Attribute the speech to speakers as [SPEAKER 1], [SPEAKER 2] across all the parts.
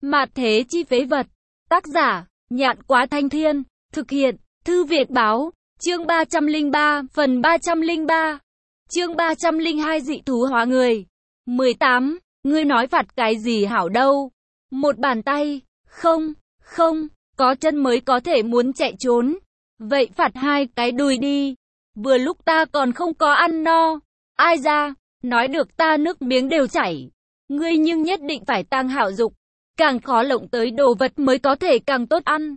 [SPEAKER 1] Mạt thế chi phế vật. Tác giả, Nhạn Quá Thanh Thiên. Thực hiện, Thư Việt Báo. Chương 303, phần 303. Chương 302 dị thú hóa người. 18. Ngươi nói phạt cái gì hảo đâu? Một bàn tay. Không, có chân mới có thể muốn chạy trốn. Vậy phạt hai cái đùi đi. Vừa lúc ta còn không có ăn no. Ai ra, nói được ta nước miếng đều chảy. Ngươi nhưng nhất định phải tăng hảo dục. Càng khó lộng tới đồ vật mới có thể càng tốt ăn.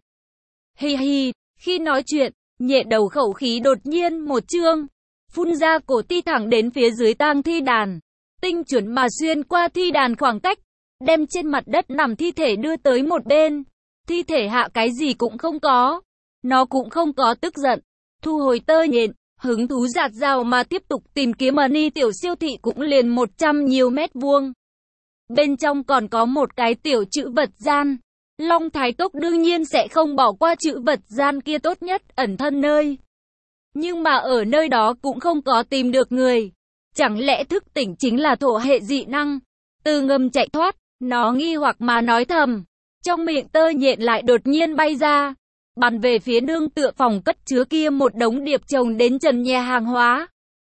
[SPEAKER 1] Hi hi, khi nói chuyện, nhẹ đầu khẩu khí đột nhiên một chương. Phun ra cổ ti thẳng đến phía dưới tang thi đàn. Tinh chuẩn mà xuyên qua thi đàn khoảng cách. Đem trên mặt đất nằm thi thể đưa tới một bên. Thi thể hạ cái gì cũng không có. Nó cũng không có tức giận. Thu hồi tơ nhện, hứng thú dạt dào mà tiếp tục tìm kiếm Money tiểu siêu thị cũng liền 100 nhiều mét vuông. Bên trong còn có một cái tiểu trữ vật gian. Long Thái Cốc đương nhiên sẽ không bỏ qua trữ vật gian kia tốt nhất ẩn thân nơi. Nhưng mà ở nơi đó cũng không có tìm được người. Chẳng lẽ thức tỉnh chính là thổ hệ dị năng? Từ ngầm chạy thoát, nó nghi hoặc mà nói thầm. Trong miệng tơ nhện lại đột nhiên bay ra. Bắn về phía nương tựa phòng cất chứa kia một đống điệp chồng đến trần nhà hàng hóa.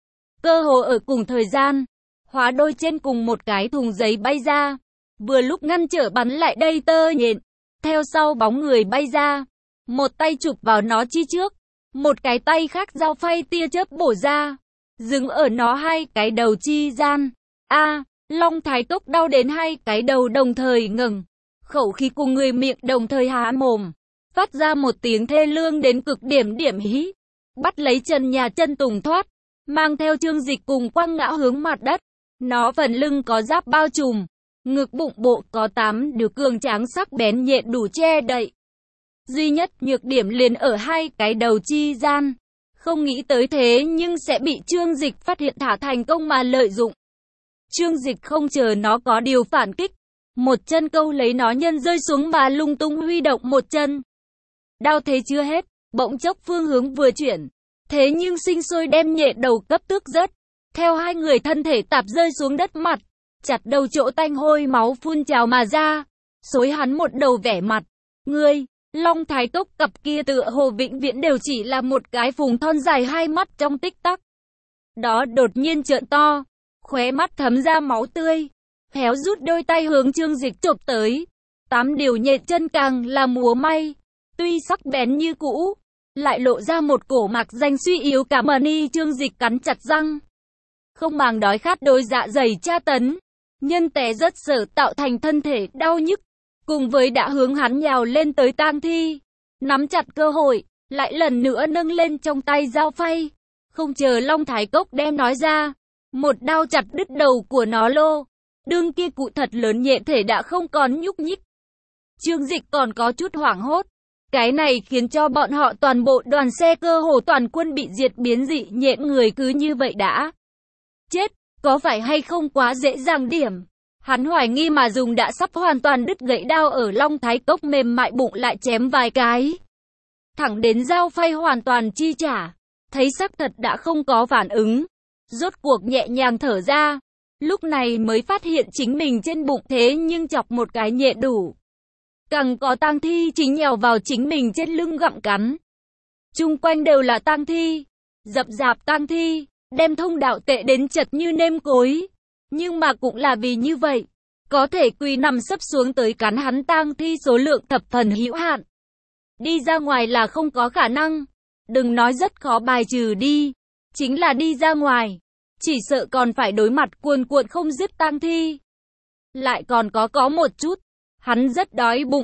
[SPEAKER 1] Cơ hồ ở cùng thời gian, hóa đôi trên cùng một cái thùng giấy bay ra. Vừa lúc ngăn trở bắn lại đây tơ nhện. Theo sau bóng người bay ra. Một tay chụp vào nó chi trước. Một cái tay khác dao phay tia chớp bổ ra. Dừng ở nó hai cái đầu chi gian. Long Thái Cốc đau đến hai cái đầu đồng thời ngừng. Khẩu khí cùng người miệng đồng thời há mồm. Phát ra một tiếng thê lương đến cực điểm hí. Bắt lấy chân nhà chân tùng thoát. Mang theo Trương Dịch cùng quăng ngã hướng mặt đất. Nó phần lưng có giáp bao trùm. Ngực bụng bộ có 8 điều cường tráng sắc bén nhện đủ che đậy. Duy nhất nhược điểm liền ở hai cái đầu chi gian. Không nghĩ tới thế nhưng sẽ bị Trương Dịch phát hiện thả thành công mà lợi dụng. Trương Dịch không chờ nó có điều phản kích. Một chân câu lấy nó nhân rơi xuống mà lung tung huy động một chân. Đau thế chưa hết, bỗng chốc phương hướng vừa chuyển. Thế nhưng sinh sôi đem nhện đầu cấp tước rớt. Theo hai người thân thể tạp rơi xuống đất mặt. Chặt đầu chỗ tanh hôi máu phun trào mà ra. Xối hắn một đầu vẻ mặt. Ngươi, Long Thái Cốc cặp kia tựa hồ vĩnh viễn đều chỉ là một cái phùng thon dài hai mắt trong tích tắc. Đó đột nhiên trợn to. Khóe mắt thấm ra máu tươi. Héo rút đôi tay hướng Trương Dịch chộp tới. 8 điều nhện chân càng là múa may. Tuy sắc bén như cũ, lại lộ ra một cổ mạc danh suy yếu cả Money. Trương Dịch cắn chặt răng. Không màng đói khát đôi dạ dày tra tấn. Nhân té rất sở tạo thành thân thể đau nhức. Cùng với đã hướng hắn nhào lên tới tang thi. Nắm chặt cơ hội, lại lần nữa nâng lên trong tay dao phay. Không chờ Long Thái Cốc đem nói ra. Một đao chặt đứt đầu của nó lô. Đương kia cụ thật lớn nhện thể đã không còn nhúc nhích. Trương Dịch còn có chút hoảng hốt. Cái này khiến cho bọn họ toàn bộ đoàn xe cơ hồ toàn quân bị diệt biến dị nhện người cứ như vậy đã chết, có phải hay không quá dễ dàng điểm. Hắn hoài nghi mà dùng đã sắp hoàn toàn đứt gãy đao ở Long Thái Cốc mềm mại bụng lại chém vài cái. Thẳng đến dao phay hoàn toàn chi trả. Thấy sắc thật đã không có phản ứng. Rốt cuộc nhẹ nhàng thở ra. Lúc này mới phát hiện chính mình trên bụng thế nhưng chọc một cái nhện đủ. Càng có tang thi chính nhào vào chính mình trên lưng gặm cắn. Chung quanh đều là tang thi. Dập dạp tang thi. Đem thông đạo tệ đến chật như nêm cối. Nhưng mà cũng là vì như vậy. Có thể quỳ nằm sấp xuống tới cắn hắn tang thi số lượng thập phần hữu hạn. Đi ra ngoài là không có khả năng. Đừng nói rất khó bài trừ đi. Chính là đi ra ngoài. Chỉ sợ còn phải đối mặt cuồn cuộn không dứt tang thi. Lại còn có một chút. Hắn rất đói bụng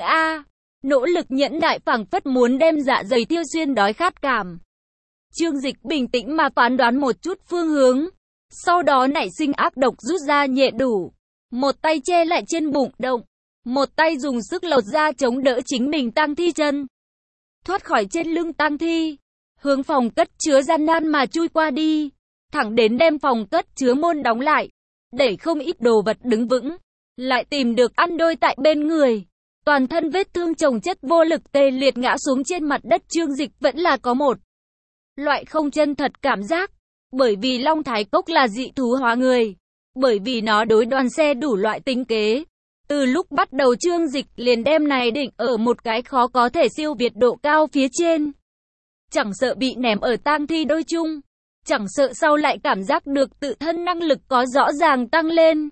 [SPEAKER 1] nỗ lực nhẫn nại phảng phất muốn đem dạ dày tiêu xuyên đói khát cảm. Trương Dịch bình tĩnh mà phán đoán một chút phương hướng. Sau đó nảy sinh ác độc rút ra nhện đủ. Một tay che lại trên bụng động. Một tay dùng sức lột ra chống đỡ chính mình tang thi chân. Thoát khỏi trên lưng tang thi. Hướng phòng cất chứa gian nan mà chui qua đi. Thẳng đến đem phòng cất chứa môn đóng lại. Đẩy không ít đồ vật đứng vững. Lại tìm được ăn đôi tại bên người. Toàn thân vết thương chồng chất vô lực tê liệt ngã xuống trên mặt đất. Trương Dịch vẫn là có một loại không chân thật cảm giác. Bởi vì Long Thái Cốc là dị thú hóa người. Bởi vì nó đối đoàn xe đủ loại tính kế. Từ lúc bắt đầu Trương Dịch liền đem này định ở một cái khó có thể siêu việt độ cao phía trên. Chẳng sợ bị ném ở tang thi đôi chung, chẳng sợ sau lại cảm giác được tự thân năng lực có rõ ràng tăng lên.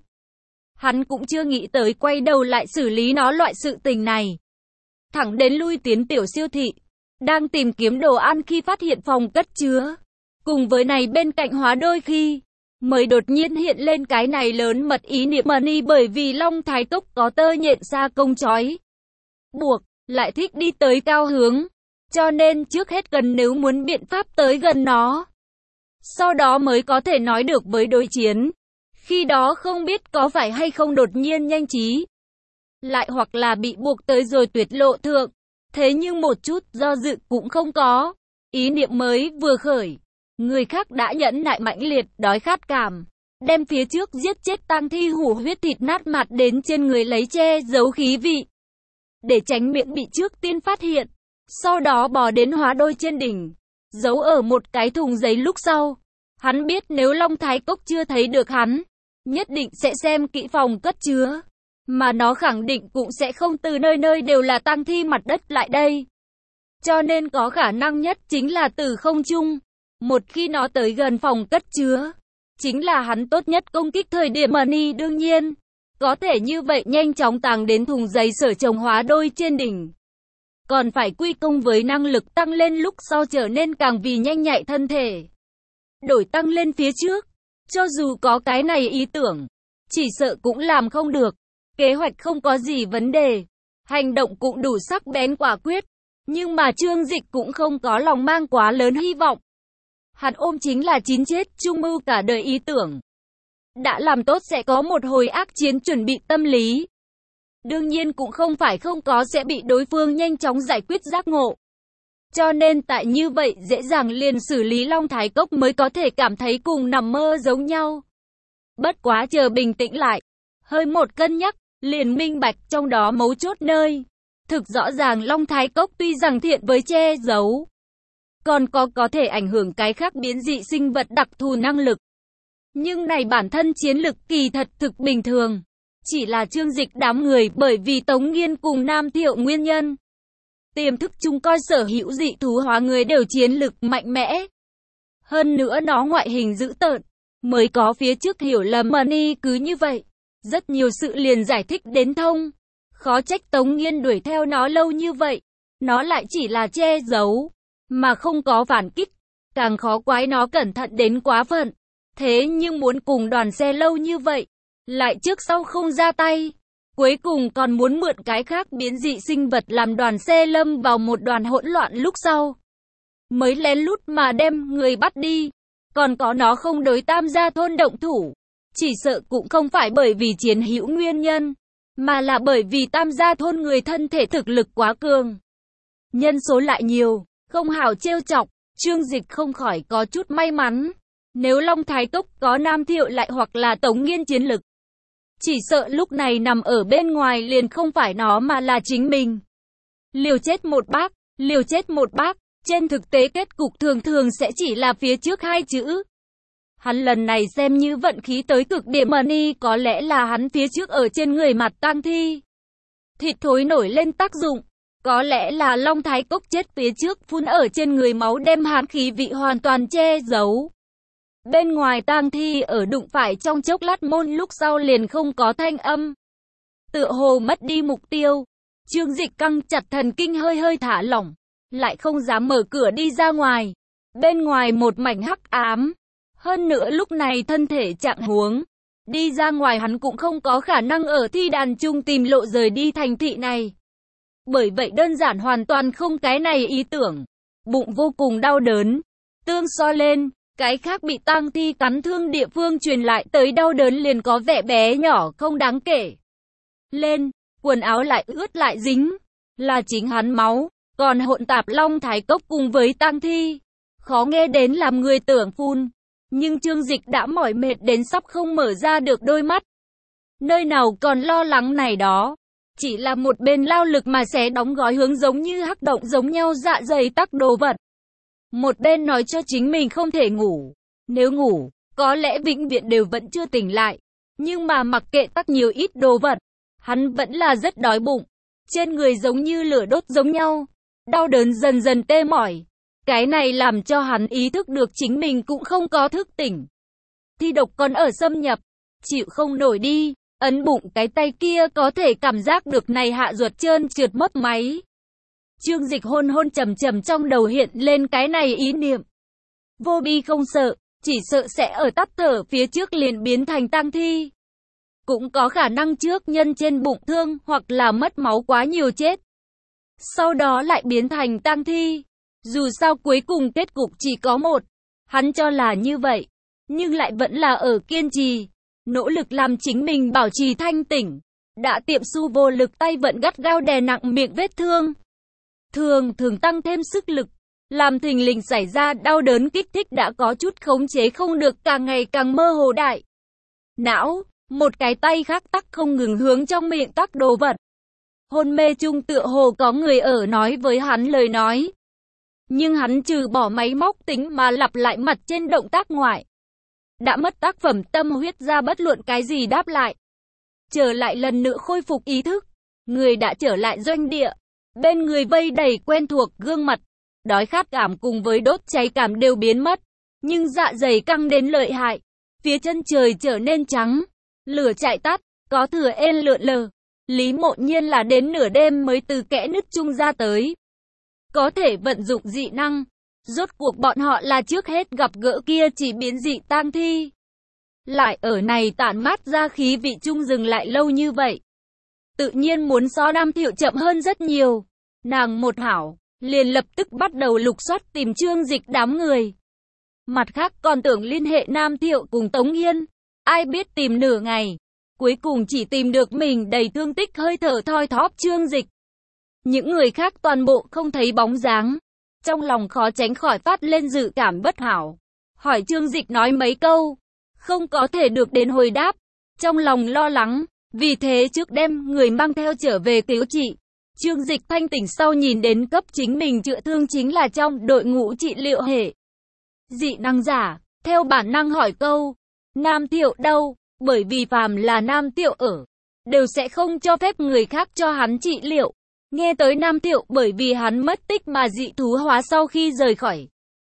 [SPEAKER 1] Hắn cũng chưa nghĩ tới quay đầu lại xử lý nó loại sự tình này. Thẳng đến lui tiến tiểu siêu thị, đang tìm kiếm đồ ăn khi phát hiện phòng cất chứa. Cùng với này bên cạnh hóa đôi khi, mới đột nhiên hiện lên cái này lớn mật ý niệm money, bởi vì Long Thái Cốc có tơ nhện xa công chói buộc, lại thích đi tới cao hướng. Cho nên trước hết cần nếu muốn biện pháp tới gần nó, sau đó mới có thể nói được với đối chiến. Khi đó không biết có phải hay không đột nhiên nhanh trí, lại hoặc là bị buộc tới rồi tuyệt lộ thượng. Thế nhưng một chút do dự cũng không có. Ý niệm mới vừa khởi, người khác đã nhẫn nại mãnh liệt đói khát cảm, đem phía trước giết chết tang thi hủ huyết thịt nát mặt đến trên người lấy che giấu khí vị, để tránh miệng bị trước tiên phát hiện. Sau đó bò đến hóa đôi trên đỉnh, giấu ở một cái thùng giấy. Lúc sau, hắn biết nếu Long Thái Cốc chưa thấy được hắn, nhất định sẽ xem kỹ phòng cất chứa, mà nó khẳng định cũng sẽ không từ nơi nơi đều là tang thi mặt đất lại đây. Cho nên có khả năng nhất chính là từ không trung. Một khi nó tới gần phòng cất chứa, chính là hắn tốt nhất công kích thời điểm money. Đương nhiên, có thể như vậy nhanh chóng tàng đến thùng giấy sở trồng hóa đôi trên đỉnh, còn phải quy công với năng lực tăng lên lúc sau trở nên càng vì nhanh nhạy thân thể. Đổi tăng lên phía trước, cho dù có cái này ý tưởng, chỉ sợ cũng làm không được. Kế hoạch không có gì vấn đề, hành động cũng đủ sắc bén quả quyết. Nhưng mà Trương Dịch cũng không có lòng mang quá lớn hy vọng. Hắn ôm chính là chín chết chung mưu cả đời ý tưởng. Đã làm tốt sẽ có một hồi ác chiến chuẩn bị tâm lý. Đương nhiên cũng không phải không có sẽ bị đối phương nhanh chóng giải quyết giác ngộ. Cho nên tại như vậy dễ dàng liền xử lý Long Thái Cốc mới có thể cảm thấy cùng nằm mơ giống nhau. Bất quá chờ bình tĩnh lại, hơi một cân nhắc, liền minh bạch trong đó mấu chốt nơi. Thực rõ ràng Long Thái Cốc tuy rằng thiện với che giấu, còn có thể ảnh hưởng cái khác biến dị sinh vật đặc thù năng lực. Nhưng này bản thân chiến lực kỳ thật thực bình thường. Chỉ là Trương Dịch đám người bởi vì Tống Nghiên cùng Nam Thiệu nguyên nhân, tiềm thức chung coi sở hữu dị thú hóa người đều chiến lực mạnh mẽ. Hơn nữa nó ngoại hình dữ tợn, mới có phía trước hiểu lầm money. Cứ như vậy, rất nhiều sự liền giải thích đến thông. Khó trách Tống Nghiên đuổi theo nó lâu như vậy. Nó lại chỉ là che giấu, mà không có phản kích. Càng khó quái nó cẩn thận đến quá phận. Thế nhưng muốn cùng đoàn xe lâu như vậy, lại trước sau không ra tay. Cuối cùng còn muốn mượn cái khác biến dị sinh vật làm đoàn xe lâm vào một đoàn hỗn loạn lúc sau, mới lén lút mà đem người bắt đi. Còn có nó không đối Tam Gia thôn động thủ, chỉ sợ cũng không phải bởi vì chiến hữu nguyên nhân, mà là bởi vì Tam Gia thôn người thân thể thực lực quá cường, nhân số lại nhiều, không hảo trêu chọc. Trương Dịch không khỏi có chút may mắn. Nếu Long Thái Cốc có Nam Thiệu lại hoặc là Tống Nghiên chiến lực, chỉ sợ lúc này nằm ở bên ngoài liền không phải nó mà là chính mình. Liều chết một bác, liều chết một bác. Trên thực tế kết cục thường thường sẽ chỉ là phía trước hai chữ. Hắn lần này xem như vận khí tới cực điểm money, có lẽ là hắn phía trước ở trên người mặt tang thi, thịt thối nổi lên tác dụng. Có lẽ là Long Thái Cốc chết phía trước phun ở trên người máu đem hàn khí vị hoàn toàn che giấu. Bên ngoài tang thi ở đụng phải trong chốc lát môn lúc sau liền không có thanh âm, tựa hồ mất đi mục tiêu. Trương Dịch căng chặt thần kinh, hơi hơi thả lỏng, lại không dám mở cửa đi ra ngoài. Bên ngoài một mảnh hắc ám, hơn nữa lúc này thân thể trạng huống, đi ra ngoài hắn cũng không có khả năng ở thi đàn chung tìm lộ rời đi thành thị này. Bởi vậy đơn giản hoàn toàn không cái này ý tưởng. Bụng vô cùng đau đớn, tương so lên, cái khác bị tang thi cắn thương địa phương truyền lại tới đau đớn liền có vẻ bé nhỏ không đáng kể. Lên, quần áo lại ướt lại dính, là chính hắn máu, còn hỗn tạp Long Thái Cốc cùng với tang thi. Khó nghe đến làm người tưởng phun, nhưng Trương Dịch đã mỏi mệt đến sắp không mở ra được đôi mắt. Nơi nào còn lo lắng này đó, chỉ là một bên lao lực mà xé đóng gói hướng giống như hắc động giống nhau dạ dày tắc đồ vật. Một bên nói cho chính mình không thể ngủ, nếu ngủ, có lẽ vĩnh viễn đều vẫn chưa tỉnh lại. Nhưng mà mặc kệ tắc nhiều ít đồ vật, Hắn vẫn là rất đói bụng. Trên người giống như lửa đốt giống nhau. Đau đớn dần dần tê mỏi. Cái này làm cho hắn ý thức được chính mình cũng không có thức tỉnh. Thi độc còn ở xâm nhập. Chịu không nổi đi. Ấn bụng cái tay kia có thể cảm giác được này hạ ruột trơn trượt mất máy. Trương Dịch hôn hôn trầm trầm trong đầu hiện lên cái này ý niệm. Vô bi không sợ, chỉ sợ sẽ ở tắt thở phía trước liền biến thành tang thi. Cũng có khả năng trước nhân trên bụng thương hoặc là mất máu quá nhiều chết. Sau đó lại biến thành tang thi. Dù sao cuối cùng kết cục chỉ có một. Hắn cho là như vậy, nhưng lại vẫn là ở kiên trì. Nỗ lực làm chính mình bảo trì thanh tỉnh. Đã tiệm su vô lực tay vẫn gắt gao đè nặng miệng vết thương. Thường tăng thêm sức lực. Làm thình lình xảy ra đau đớn kích thích đã có chút khống chế không được càng ngày càng mơ hồ đại. Não, một cái tay khác tắc không ngừng hướng trong miệng tắc đồ vật. Hôn mê chung tựa hồ có người ở nói với hắn lời nói. Nhưng hắn trừ bỏ máy móc tính mà lặp lại mặt trên động tác ngoại. Đã mất tác phẩm tâm huyết ra bất luận cái gì đáp lại. Trở lại lần nữa khôi phục ý thức. Người đã trở lại doanh địa. Bên người vây đầy quen thuộc gương mặt. Đói khát cảm cùng với đốt cháy cảm đều biến mất. Nhưng dạ dày căng đến lợi hại. Phía chân trời trở nên trắng. Lửa chạy tắt, có thừa ên lượn lờ. Lý Mộ Nhiên là đến nửa đêm mới từ kẽ nứt chung ra tới. Có thể vận dụng dị năng. Rốt cuộc bọn họ là trước hết gặp gỡ kia chỉ biến dị tang thi. Lại ở này tản mát ra khí vị chung dừng lại lâu như vậy. Tự nhiên muốn so Nam Thiệu chậm hơn rất nhiều. Nàng một hảo, liền lập tức bắt đầu lục soát tìm Trương Dịch đám người. Mặt khác còn tưởng liên hệ Nam Thiệu cùng Tống Yên. Ai biết tìm nửa ngày. Cuối cùng chỉ tìm được mình đầy thương tích hơi thở thoi thóp Trương Dịch. Những người khác toàn bộ không thấy bóng dáng. Trong lòng khó tránh khỏi phát lên dự cảm bất hảo. Hỏi Trương Dịch nói mấy câu. Không có thể được đến hồi đáp. Trong lòng lo lắng. Vì thế trước đem người mang theo trở về cứu trị. Trương Dịch thanh tỉnh sau nhìn đến cấp chính mình chữa thương chính là trong đội ngũ trị liệu hệ. Dị năng giả. Theo bản năng hỏi câu. Nam Thiệu đâu? Bởi vì phàm là Nam Thiệu ở. Đều sẽ không cho phép người khác cho hắn trị liệu. Nghe tới Nam Thiệu bởi vì hắn mất tích mà dị thú hóa sau khi rời khỏi.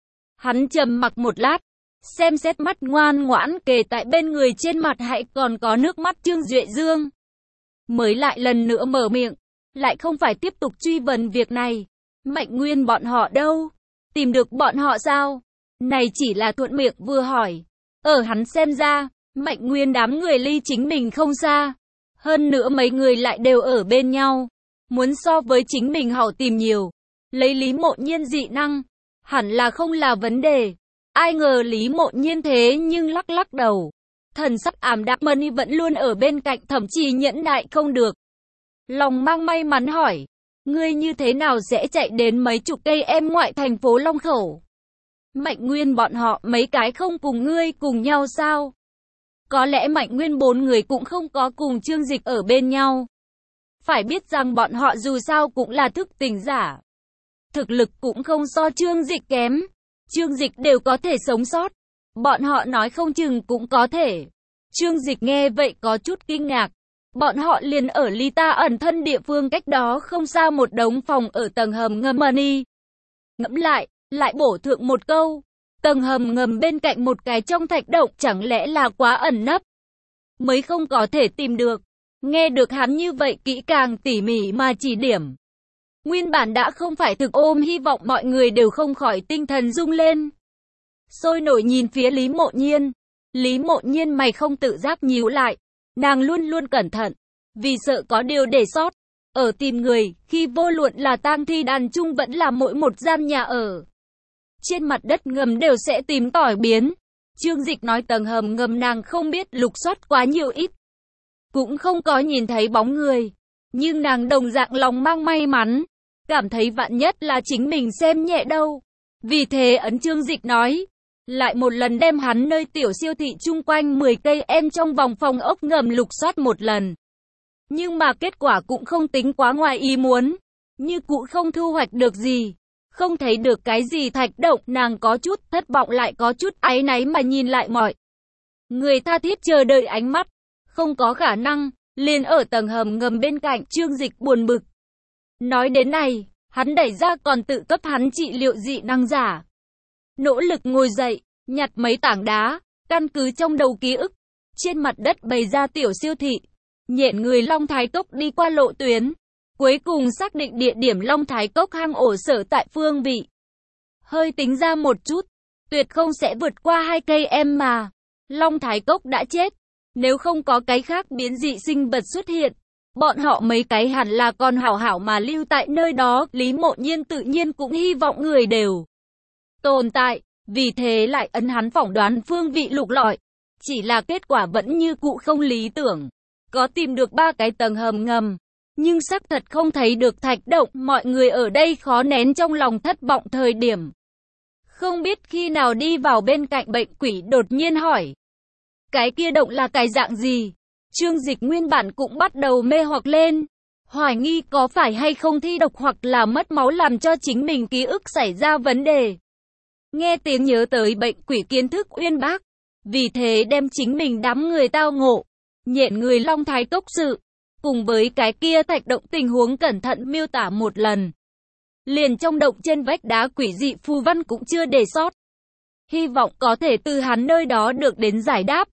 [SPEAKER 1] Hắn trầm mặc một lát. Xem xét mắt ngoan ngoãn kề tại bên người trên mặt hãy còn có nước mắt Trương Duệ Dương. Mới lại lần nữa mở miệng. Lại không phải tiếp tục truy vấn việc này. Mạnh Nguyên bọn họ đâu? Tìm được bọn họ sao? Này chỉ là thuận miệng vừa hỏi. Ở hắn xem ra, Mạnh Nguyên đám người ly chính mình không xa. Hơn nữa mấy người lại đều ở bên nhau. Muốn so với chính mình họ tìm nhiều. Lấy Lý Mộ Nhiên dị năng. Hẳn là không là vấn đề. Ai ngờ Lý Mộ Nhiên thế nhưng lắc lắc đầu. Thần sắc ảm đạm Mani vẫn luôn ở bên cạnh thậm chí nhẫn nại không được. Lòng mang may mắn hỏi. Ngươi như thế nào sẽ chạy đến mấy chục cây em ngoại thành phố Long Khẩu? Mạnh Nguyên bọn họ mấy cái không cùng ngươi cùng nhau sao? Có lẽ Mạnh Nguyên 4 người cũng không có cùng Trương Dịch ở bên nhau. Phải biết rằng bọn họ dù sao cũng là thức tỉnh giả. Thực lực cũng không so Trương Dịch kém. Trương Dịch đều có thể sống sót. Bọn họ nói không chừng cũng có thể. Trương Dịch nghe vậy có chút kinh ngạc. Bọn họ liền ở ly ta ẩn thân địa phương cách đó không xa một đống phòng ở tầng hầm ngầm Money. Ngẫm lại bổ thượng một câu. Tầng hầm ngầm bên cạnh một cái trong thạch động chẳng lẽ là quá ẩn nấp. Mới không có thể tìm được. Nghe được hắn như vậy kỹ càng tỉ mỉ mà chỉ điểm. Nguyên bản đã không phải thực ôm hy vọng mọi người đều không khỏi tinh thần rung lên. Sôi nổi nhìn phía Lý Mộ Nhiên. Lý Mộ Nhiên mày không tự giác nhíu lại. Nàng luôn luôn cẩn thận. Vì sợ có điều để sót. Ở tìm người, khi vô luận là tang thi đàn chung vẫn là mỗi một gian nhà ở. Trên mặt đất ngầm đều sẽ tìm tỏi biến. Trương Dịch nói tầng hầm ngầm nàng không biết lục soát quá nhiều ít. Cũng không có nhìn thấy bóng người. Nhưng nàng đồng dạng lòng mang may mắn. Cảm thấy vạn nhất là chính mình xem nhẹ đâu. Vì thế ấn Trương Dịch nói. Lại một lần đem hắn nơi tiểu siêu thị chung quanh 10 cây em trong vòng phòng ốc ngầm lục soát một lần. Nhưng mà kết quả cũng không tính quá ngoài ý muốn. Như cũ không thu hoạch được gì. Không thấy được cái gì thạch động, nàng có chút thất vọng lại có chút áy náy mà nhìn lại mọi người tha thiết chờ đợi ánh mắt. Không có khả năng, liền ở tầng hầm ngầm bên cạnh. Trương Dịch buồn bực. Nói đến này, hắn đẩy ra còn tự cấp hắn trị liệu dị năng giả. Nỗ lực ngồi dậy, nhặt mấy tảng đá, căn cứ trong đầu ký ức. Trên mặt đất bày ra tiểu siêu thị. Nhện người Long Thái Cốc đi qua lộ tuyến. Cuối cùng xác định địa điểm Long Thái Cốc hang ổ sở tại phương vị. Hơi tính ra một chút, tuyệt không sẽ vượt qua 2 cây em mà. Long Thái Cốc đã chết. Nếu không có cái khác biến dị sinh vật xuất hiện, bọn họ mấy cái hẳn là còn hảo hảo mà lưu tại nơi đó. Lý Mộ Nhiên tự nhiên cũng hy vọng người đều tồn tại, vì thế lại ấn hắn phỏng đoán phương vị lục lọi. Chỉ là kết quả vẫn như cũ không lý tưởng. Có tìm được 3 cái tầng hầm ngầm, nhưng xác thật không thấy được thạch động. Mọi người ở đây khó nén trong lòng thất vọng thời điểm. Không biết khi nào đi vào bên cạnh bệnh quỷ đột nhiên hỏi. Cái kia động là cái dạng gì? Trương Dịch nguyên bản cũng bắt đầu mê hoặc lên. Hoài nghi có phải hay không thi độc hoặc là mất máu làm cho chính mình ký ức xảy ra vấn đề. Nghe tiếng nhớ tới bệnh quỷ kiến thức uyên bác. Vì thế đem chính mình đám người tao ngộ. Nhện người Long Thái Cốc sự. Cùng với cái kia thạch động tình huống cẩn thận miêu tả một lần. Liền trong động trên vách đá quỷ dị phù văn cũng chưa để sót. Hy vọng có thể từ hắn nơi đó được đến giải đáp.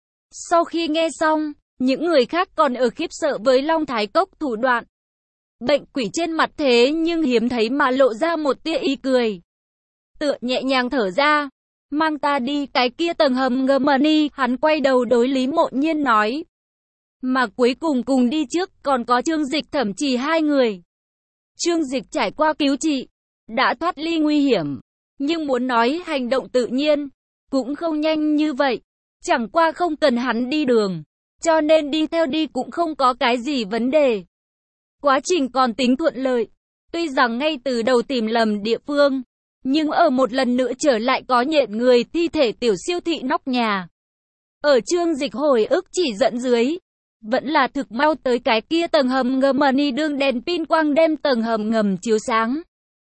[SPEAKER 1] Sau khi nghe xong, những người khác còn ở khiếp sợ với Long Thái Cốc thủ đoạn. Bệnh quỷ trên mặt thế nhưng hiếm thấy mà lộ ra một tia ý cười. Tựa nhẹ nhàng thở ra. Mang ta đi cái kia tầng hầm ngầm đi. Hắn quay đầu đối Lý Mộ Nhiên nói. Mà cuối cùng đi trước còn có Trương Dịch Thẩm Trì 2 người. Trương Dịch trải qua cứu trị, đã thoát ly nguy hiểm. Nhưng muốn nói hành động tự nhiên, cũng không nhanh như vậy. Chẳng qua không cần hắn đi đường, cho nên đi theo đi cũng không có cái gì vấn đề. Quá trình còn tính thuận lợi. Tuy rằng ngay từ đầu tìm lầm địa phương, nhưng ở một lần nữa trở lại có nhện người thi thể tiểu siêu thị nóc nhà. Ở Trương Dịch hồi ức chỉ dẫn dưới, vẫn là thực mau tới cái kia tầng hầm ngầm đi. Đương đèn pin quang đem tầng hầm ngầm chiếu sáng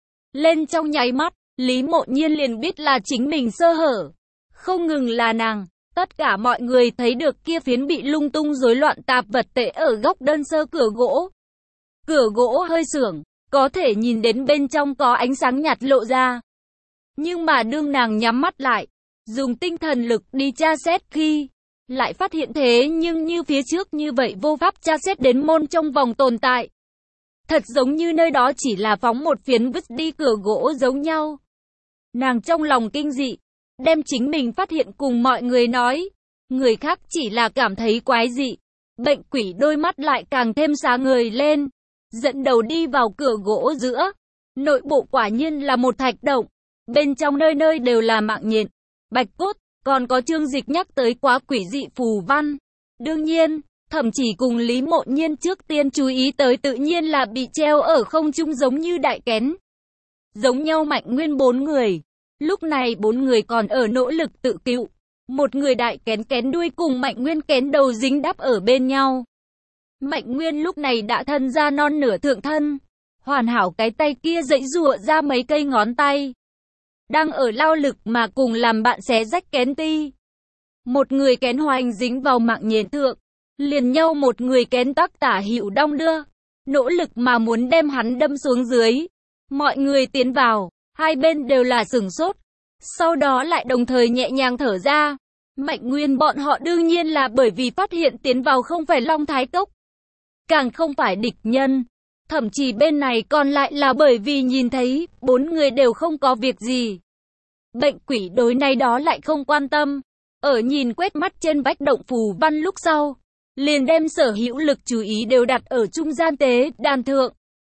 [SPEAKER 1] lên trong nháy mắt, Lý Mộ Nhiên liền biết là chính mình sơ hở. Không ngừng là nàng, tất cả mọi người thấy được kia phiến bị lung tung rối loạn tạp vật tệ ở góc đơn sơ cửa gỗ. Cửa gỗ hơi xưởng, có thể nhìn đến bên trong có ánh sáng nhạt lộ ra. Nhưng mà đương nàng nhắm mắt lại, dùng tinh thần lực đi tra xét khi, lại phát hiện thế nhưng như phía trước như vậy vô pháp tra xét đến môn trong vòng tồn tại. Thật giống như nơi đó chỉ là phóng một phiến vứt đi cửa gỗ giống nhau. Nàng trong lòng kinh dị, đem chính mình phát hiện cùng mọi người nói. Người khác chỉ là cảm thấy quái dị. Bệnh quỷ đôi mắt lại càng thêm sáng ngời lên. Dẫn đầu đi vào cửa gỗ giữa. Nội bộ quả nhiên là một thạch động. Bên trong nơi nơi đều là mạng nhện, bạch cốt. Còn có Trương Dịch nhắc tới quá quỷ dị phù văn. Đương nhiên, Thẩm Chỉ cùng Lý Mộ Nhiên trước tiên chú ý tới tự nhiên là bị treo ở không trung giống như đại kén. Giống nhau Mạnh Nguyên 4 người. Lúc này 4 người còn ở nỗ lực tự cứu. Một người đại kén đuôi cùng Mạnh Nguyên kén đầu dính đắp ở bên nhau. Mạnh Nguyên lúc này đã thân ra non nửa thượng thân. Hoàn hảo cái tay kia giãy giụa ra mấy cây ngón tay. Đang ở lao lực mà cùng làm bạn xé rách kén ti. Một người kén hoành dính vào mạng nhện thượng. Liền nhau một người kén tắc tả hữu đong đưa. Nỗ lực mà muốn đem hắn đâm xuống dưới. Mọi người tiến vào. Hai bên đều là sửng sốt. Sau đó lại đồng thời nhẹ nhàng thở ra. Mạnh Nguyên bọn họ đương nhiên là bởi vì phát hiện tiến vào không phải Long Thái Cốc. Càng không phải địch nhân. Thậm chí bên này còn lại là bởi vì nhìn thấy 4 người đều không có việc gì. Bệnh quỷ đối này đó lại không quan tâm. Ở nhìn quét mắt trên vách động phù văn lúc sau. Liền đem sở hữu lực chú ý đều đặt ở trung gian tế đàn thượng.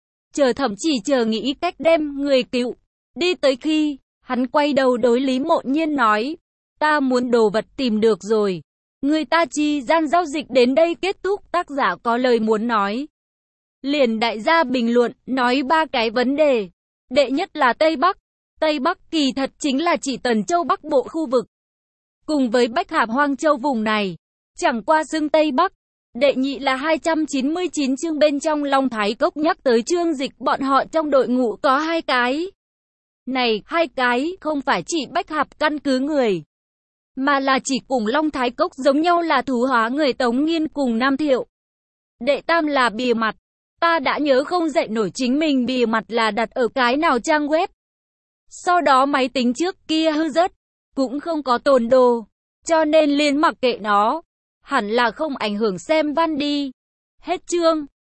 [SPEAKER 1] Thậm chí chờ nghĩ cách đem người cứu. Đi tới khi, hắn quay đầu đối Lý Mộ Nhiên nói. Ta muốn đồ vật tìm được rồi. Người ta chi gian giao dịch đến đây kết thúc. Tác giả có lời muốn nói. Liền đại gia bình luận, nói 3 cái vấn đề. Đệ nhất là Tây Bắc. Tây Bắc kỳ thật chính là chỉ Tần Châu Bắc Bộ khu vực. Cùng với Bách Hạp Hoang Châu vùng này. Chẳng qua xưng Tây Bắc. Đệ nhị là 299 chương bên trong Long Thái Cốc nhắc tới Trương Dịch bọn họ trong đội ngũ có 2 cái. Này, 2 cái không phải chỉ Bách Hạp căn cứ người. Mà là chỉ cùng Long Thái Cốc giống nhau là thú hóa người Tống Nghiên cùng Nam Thiệu. Đệ tam là bìa mặt. Ta đã nhớ không dậy nổi chính mình bìa mặt là đặt ở cái nào trang web. Sau đó máy tính trước kia hư rất, cũng không có tồn đồ, cho nên liền mặc kệ nó. Hẳn là không ảnh hưởng xem văn đi. Hết chương.